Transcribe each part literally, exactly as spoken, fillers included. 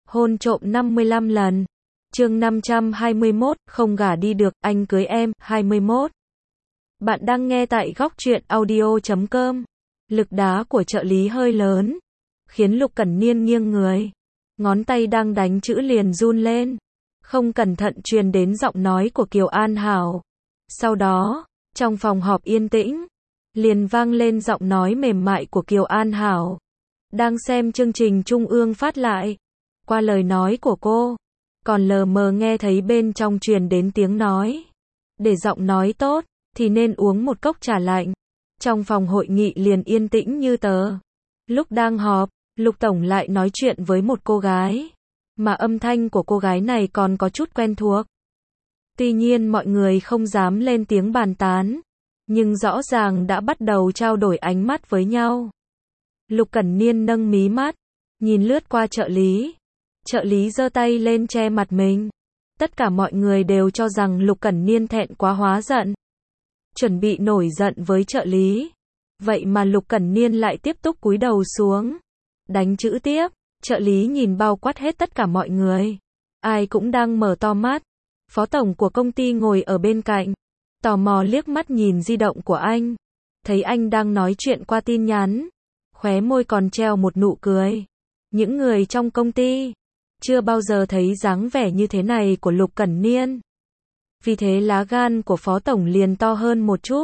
Hôn trộm năm mươi lăm lần. Chương năm trăm hai mươi mốt, không gả đi được, anh cưới em, hai mươi mốt. Bạn đang nghe tại góc truyện audio chấm com. Lực đá của trợ lý hơi lớn, khiến Lục Cẩn Niên nghiêng người. Ngón tay đang đánh chữ liền run lên. Không cẩn thận truyền đến giọng nói của Kiều An Hảo. Sau đó, trong phòng họp yên tĩnh, liền vang lên giọng nói mềm mại của Kiều An Hảo. Đang xem chương trình Trung ương phát lại. Qua lời nói của cô, còn lờ mờ nghe thấy bên trong truyền đến tiếng nói. Để giọng nói tốt, thì nên uống một cốc trà lạnh. Trong phòng hội nghị liền yên tĩnh như tờ. Lúc đang họp, Lục Tổng lại nói chuyện với một cô gái. Mà âm thanh của cô gái này còn có chút quen thuộc. Tuy nhiên mọi người không dám lên tiếng bàn tán. Nhưng rõ ràng đã bắt đầu trao đổi ánh mắt với nhau. Lục Cẩn Niên nâng mí mắt, nhìn lướt qua trợ lý. Trợ lý giơ tay lên che mặt mình. Tất cả mọi người đều cho rằng Lục Cẩn Niên thẹn quá hóa giận. Chuẩn bị nổi giận với trợ lý. Vậy mà Lục Cẩn Niên lại tiếp tục cúi đầu xuống. Đánh chữ tiếp, trợ lý nhìn bao quát hết tất cả mọi người. Ai cũng đang mở to mắt. Phó tổng của công ty ngồi ở bên cạnh. Tò mò liếc mắt nhìn di động của anh. Thấy anh đang nói chuyện qua tin nhắn. Khóe môi còn treo một nụ cười. Những người trong công ty chưa bao giờ thấy dáng vẻ như thế này của Lục Cẩn Niên. Vì thế lá gan của phó tổng liền to hơn một chút.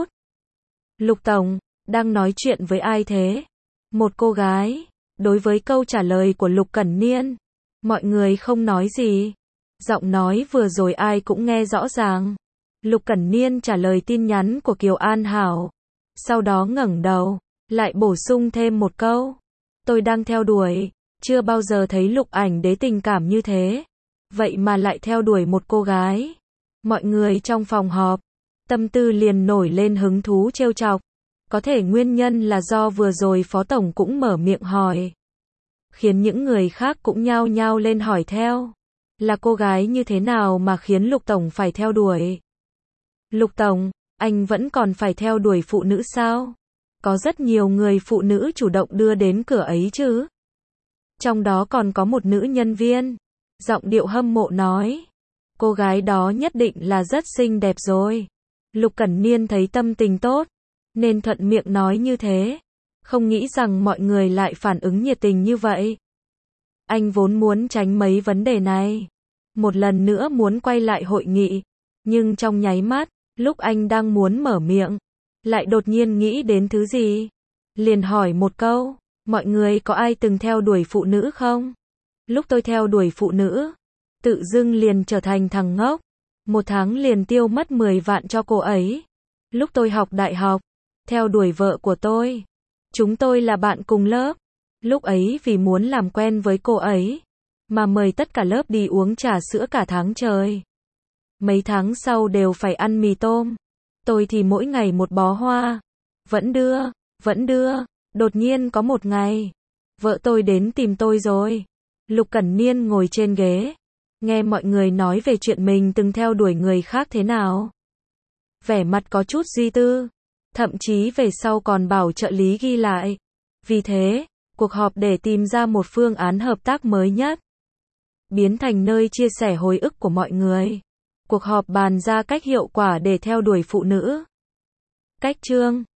Lục tổng, đang nói chuyện với ai thế? Một cô gái. Đối với câu trả lời của Lục Cẩn Niên, mọi người không nói gì. Giọng nói vừa rồi ai cũng nghe rõ ràng. Lục Cẩn Niên trả lời tin nhắn của Kiều An Hảo. Sau đó ngẩng đầu, lại bổ sung thêm một câu. Tôi đang theo đuổi. Chưa bao giờ thấy Lục Ảnh Đế tình cảm như thế. Vậy mà lại theo đuổi một cô gái. Mọi người trong phòng họp, tâm tư liền nổi lên hứng thú trêu chọc. Có thể nguyên nhân là do vừa rồi phó tổng cũng mở miệng hỏi. Khiến những người khác cũng nhao nhao lên hỏi theo. Là cô gái như thế nào mà khiến Lục tổng phải theo đuổi? Lục tổng, anh vẫn còn phải theo đuổi phụ nữ sao? Có rất nhiều người phụ nữ chủ động đưa đến cửa ấy chứ. Trong đó còn có một nữ nhân viên. Giọng điệu hâm mộ nói. Cô gái đó nhất định là rất xinh đẹp rồi. Lục Cẩn Niên thấy tâm tình tốt, nên thuận miệng nói như thế. Không nghĩ rằng mọi người lại phản ứng nhiệt tình như vậy. Anh vốn muốn tránh mấy vấn đề này. Một lần nữa muốn quay lại hội nghị. Nhưng trong nháy mắt, lúc anh đang muốn mở miệng, lại đột nhiên nghĩ đến thứ gì. Liền hỏi một câu. Mọi người có ai từng theo đuổi phụ nữ không? Lúc tôi theo đuổi phụ nữ, tự dưng liền trở thành thằng ngốc. Một tháng liền tiêu mất mười vạn cho cô ấy. Lúc tôi học đại học, theo đuổi vợ của tôi. Chúng tôi là bạn cùng lớp. Lúc ấy vì muốn làm quen với cô ấy, mà mời tất cả lớp đi uống trà sữa cả tháng trời. Mấy tháng sau đều phải ăn mì tôm. Tôi thì mỗi ngày một bó hoa. Vẫn đưa, vẫn đưa. Đột nhiên có một ngày, vợ tôi đến tìm tôi rồi. Lục Cẩn Niên ngồi trên ghế, nghe mọi người nói về chuyện mình từng theo đuổi người khác thế nào. Vẻ mặt có chút suy tư, thậm chí về sau còn bảo trợ lý ghi lại. Vì thế, cuộc họp để tìm ra một phương án hợp tác mới nhất, biến thành nơi chia sẻ hồi ức của mọi người. Cuộc họp bàn ra cách hiệu quả để theo đuổi phụ nữ. Cách chương